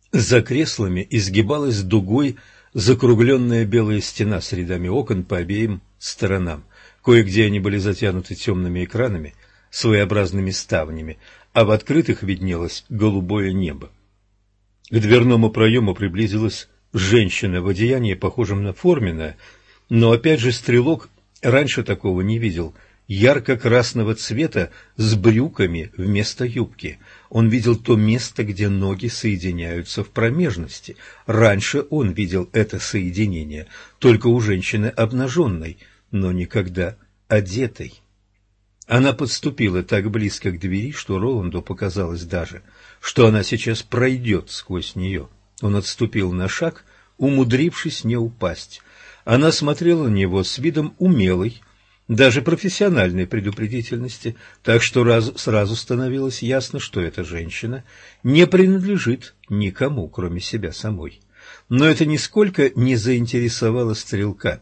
За креслами изгибалась дугой закругленная белая стена с рядами окон по обеим сторонам. Кое-где они были затянуты темными экранами, своеобразными ставнями, а в открытых виднелось голубое небо. К дверному проему приблизилась женщина в одеянии, похожем на форменное, но опять же стрелок раньше такого не видел, ярко-красного цвета с брюками вместо юбки. Он видел то место, где ноги соединяются в промежности. Раньше он видел это соединение только у женщины обнаженной, но никогда одетой. Она подступила так близко к двери, что Роланду показалось даже, что она сейчас пройдет сквозь нее. Он отступил на шаг, умудрившись не упасть. Она смотрела на него с видом умелой, даже профессиональной предупредительности, так что сразу становилось ясно, что эта женщина не принадлежит никому, кроме себя самой. Но это нисколько не заинтересовало стрелка.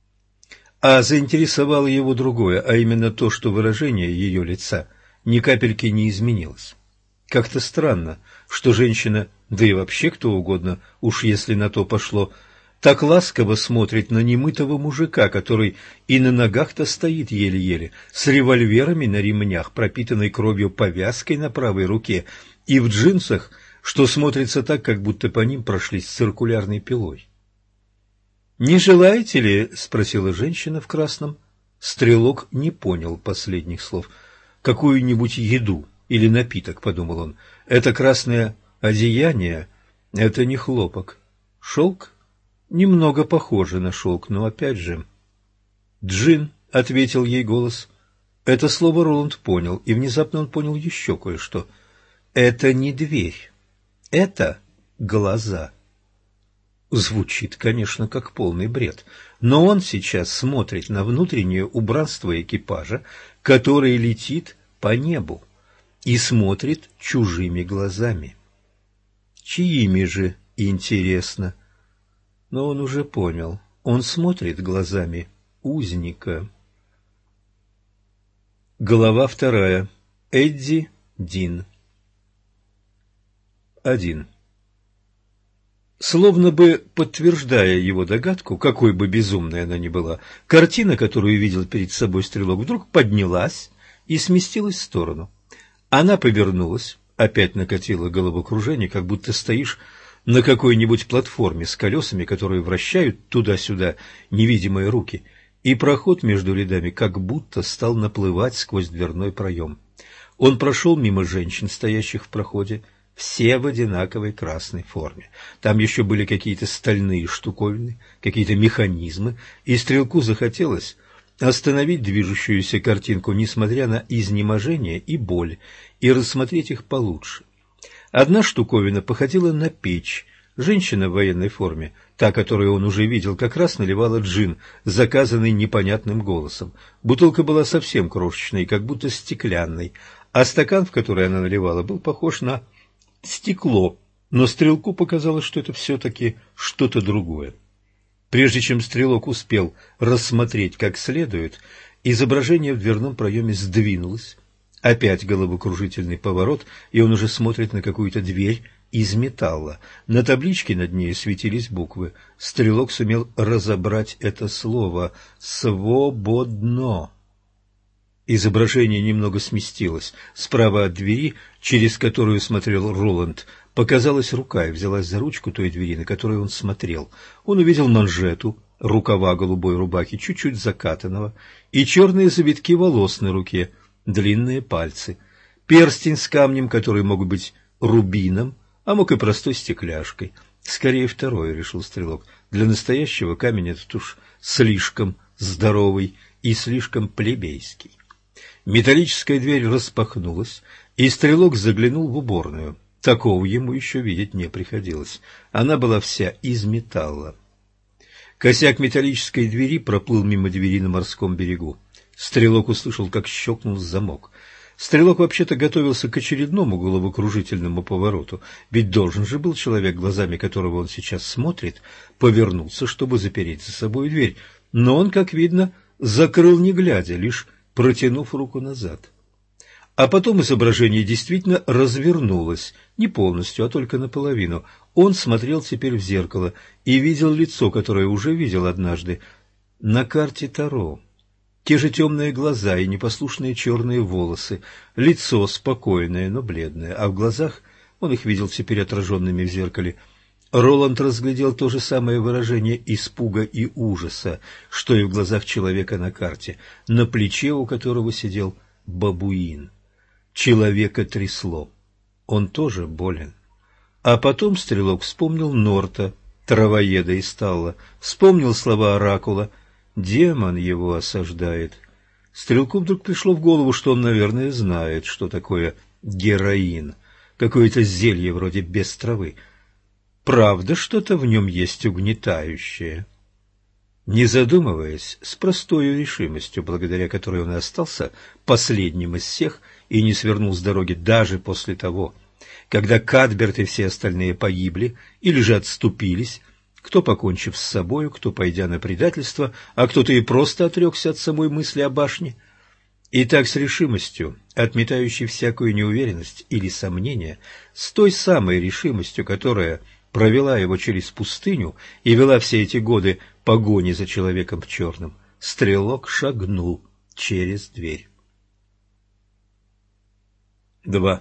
А заинтересовало его другое, а именно то, что выражение ее лица ни капельки не изменилось. Как-то странно, что женщина, да и вообще кто угодно, уж если на то пошло, так ласково смотрит на немытого мужика, который и на ногах-то стоит еле-еле, с револьверами на ремнях, пропитанной кровью повязкой на правой руке, и в джинсах, что смотрится так, как будто по ним прошлись циркулярной пилой. «Не желаете ли?» — спросила женщина в красном. Стрелок не понял последних слов. «Какую-нибудь еду или напиток», — подумал он. «Это красное одеяние, это не хлопок. Шелк? Немного похоже на шелк, но опять же...» «Джин», — ответил ей голос. Это слово Роланд понял, и внезапно он понял еще кое-что. «Это не дверь, это глаза». Звучит, конечно, как полный бред, но он сейчас смотрит на внутреннее убранство экипажа, который летит по небу, и смотрит чужими глазами. Чьими же, интересно? Но он уже понял, он смотрит глазами узника. Глава 2. Эдди Дин. 1. Словно бы подтверждая его догадку, какой бы безумной она ни была, картина, которую видел перед собой стрелок, вдруг поднялась и сместилась в сторону. Она повернулась, опять накатило головокружение, как будто стоишь на какой-нибудь платформе с колесами, которые вращают туда-сюда невидимые руки, и проход между рядами как будто стал наплывать сквозь дверной проем. Он прошел мимо женщин, стоящих в проходе, все в одинаковой красной форме. Там еще были какие-то стальные штуковины, какие-то механизмы, и стрелку захотелось остановить движущуюся картинку, несмотря на изнеможение и боль, и рассмотреть их получше. Одна штуковина походила на печь. Женщина в военной форме, та, которую он уже видел, как раз наливала джин, заказанный непонятным голосом. Бутылка была совсем крошечной, как будто стеклянной, а стакан, в который она наливала, был похож на стекло, но стрелку показалось, что это все-таки что-то другое. Прежде чем стрелок успел рассмотреть как следует, изображение в дверном проеме сдвинулось. Опять головокружительный поворот, и он уже смотрит на какую-то дверь из металла. На табличке над ней светились буквы. Стрелок сумел разобрать это слово «свободно». Изображение немного сместилось. Справа от двери, через которую смотрел Роланд, показалась рука и взялась за ручку той двери, на которую он смотрел. Он увидел манжету, рукава голубой рубахи, чуть-чуть закатанного, и черные завитки волос на руке, длинные пальцы, перстень с камнем, который мог быть рубином, а мог и простой стекляшкой. Скорее второе, решил стрелок. Для настоящего камень этот уж слишком здоровый и слишком плебейский. Металлическая дверь распахнулась, и стрелок заглянул в уборную. Такого ему еще видеть не приходилось. Она была вся из металла. Косяк металлической двери проплыл мимо двери на морском берегу. Стрелок услышал, как щелкнул замок. Стрелок вообще-то готовился к очередному головокружительному повороту, ведь должен же был человек, глазами которого он сейчас смотрит, повернуться, чтобы запереть за собой дверь. Но он, как видно, закрыл не глядя, лишь протянув руку назад. А потом изображение действительно развернулось, не полностью, а только наполовину. Он смотрел теперь в зеркало и видел лицо, которое уже видел однажды на карте Таро. Те же темные глаза и непослушные черные волосы, лицо спокойное, но бледное, а в глазах он их видел теперь отраженными в зеркале. Роланд разглядел то же самое выражение испуга и ужаса, что и в глазах человека на карте, на плече у которого сидел бабуин. Человека трясло. Он тоже болен. А потом стрелок вспомнил Норта, травоеда из Талла, вспомнил слова оракула: «Демон его осаждает». Стрелку вдруг пришло в голову, что он, наверное, знает, что такое героин, какое-то зелье вроде без травы. Правда, что-то в нем есть угнетающее. Не задумываясь, с простой решимостью, благодаря которой он и остался последним из всех и не свернул с дороги даже после того, когда Кадберт и все остальные погибли или же отступились, кто покончив с собою, кто пойдя на предательство, а кто-то и просто отрекся от самой мысли о башне. И так с решимостью, отметающей всякую неуверенность или сомнение, с той самой решимостью, которая провела его через пустыню и вела все эти годы погони за человеком в черном, стрелок шагнул через дверь. 2.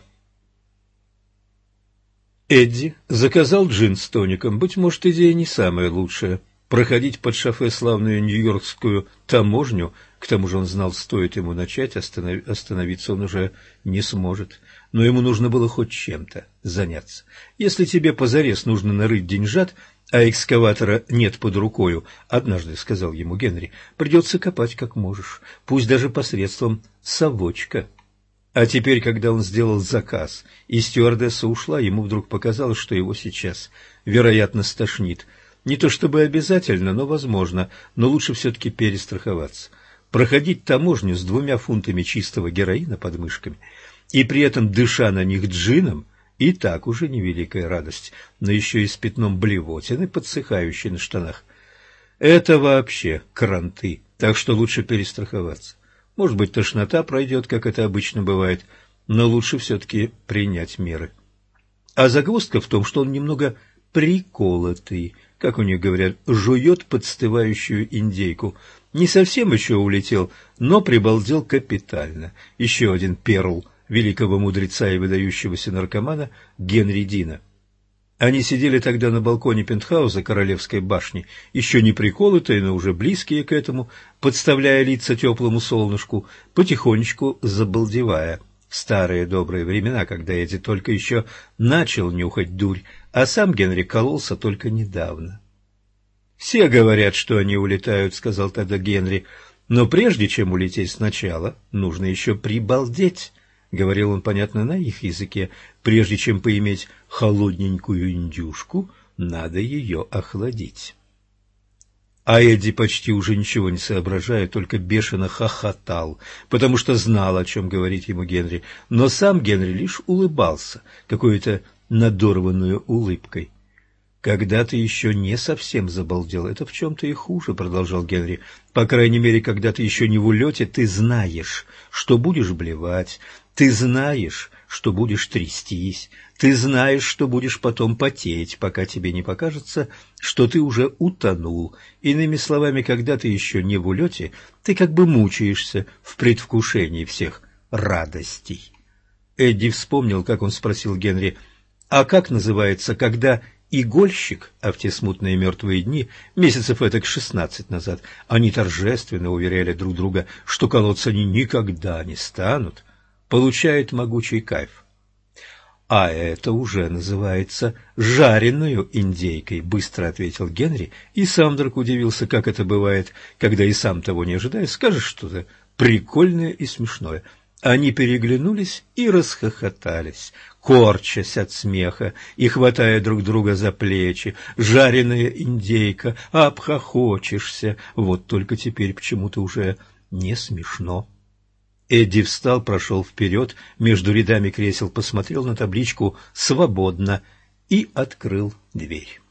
Эдди заказал джин с тоником. Быть может, идея не самая лучшая. Проходить под шофе славную нью-йоркскую таможню, к тому же он знал, стоит ему начать, остановиться он уже не сможет. Но ему нужно было хоть чем-то заняться. Если тебе позарез нужно нарыть деньжат, а экскаватора нет под рукою, однажды сказал ему Генри, придется копать как можешь, пусть даже посредством совочка. А теперь, когда он сделал заказ, и стюардесса ушла, ему вдруг показалось, что его сейчас, вероятно, стошнит. Не то чтобы обязательно, но возможно, но лучше все-таки перестраховаться. Проходить таможню с 2 фунтами чистого героина под мышками и при этом дыша на них джином, и так уже невеликая радость, но еще и с пятном блевотины, подсыхающей на штанах. Это вообще кранты, так что лучше перестраховаться. Может быть, тошнота пройдет, как это обычно бывает, но лучше все-таки принять меры. А загвоздка в том, что он немного приколотый, как у них говорят, жует подстывающую индейку. Не совсем еще улетел, но прибалдел капитально. Еще один перл великого мудреца и выдающегося наркомана Генри Дина. Они сидели тогда на балконе пентхауса Королевской башни, еще не приколотые, но уже близкие к этому, подставляя лица теплому солнышку, потихонечку забалдевая. В старые добрые времена, когда Эдди только еще начал нюхать дурь, а сам Генри кололся только недавно. «Все говорят, что они улетают», — сказал тогда Генри, — «но прежде чем улететь сначала, нужно еще прибалдеть». Говорил он, понятно, на их языке. Прежде чем поиметь холодненькую индюшку, надо ее охладить. А Эдди, почти уже ничего не соображая, только бешено хохотал, потому что знал, о чем говорит ему Генри. Но сам Генри лишь улыбался, какой-то надорванной улыбкой. «Когда ты еще не совсем забалдел, это в чем-то и хуже», — продолжал Генри. «По крайней мере, когда ты еще не в улете, ты знаешь, что будешь блевать, ты знаешь, что будешь трястись, ты знаешь, что будешь потом потеть, пока тебе не покажется, что ты уже утонул. Иными словами, когда ты еще не в улете, ты как бы мучаешься в предвкушении всех радостей». Эдди вспомнил, как он спросил Генри: «А как называется, когда игольщик, а в те смутные мертвые дни, месяцев этак 16 назад, они торжественно уверяли друг друга, что колоться они никогда не станут, получает могучий кайф?» «А это уже называется жареную индейкой», — быстро ответил Генри, и сам вдруг удивился, как это бывает, когда и сам того не ожидая, скажешь что-то прикольное и смешное. Они переглянулись и расхохотались, корчась от смеха и хватая друг друга за плечи. «Жареная индейка, обхохочешься, вот только теперь почему-то уже не смешно». Эдди встал, прошел вперед, между рядами кресел, посмотрел на табличку «Свободно» и открыл дверь.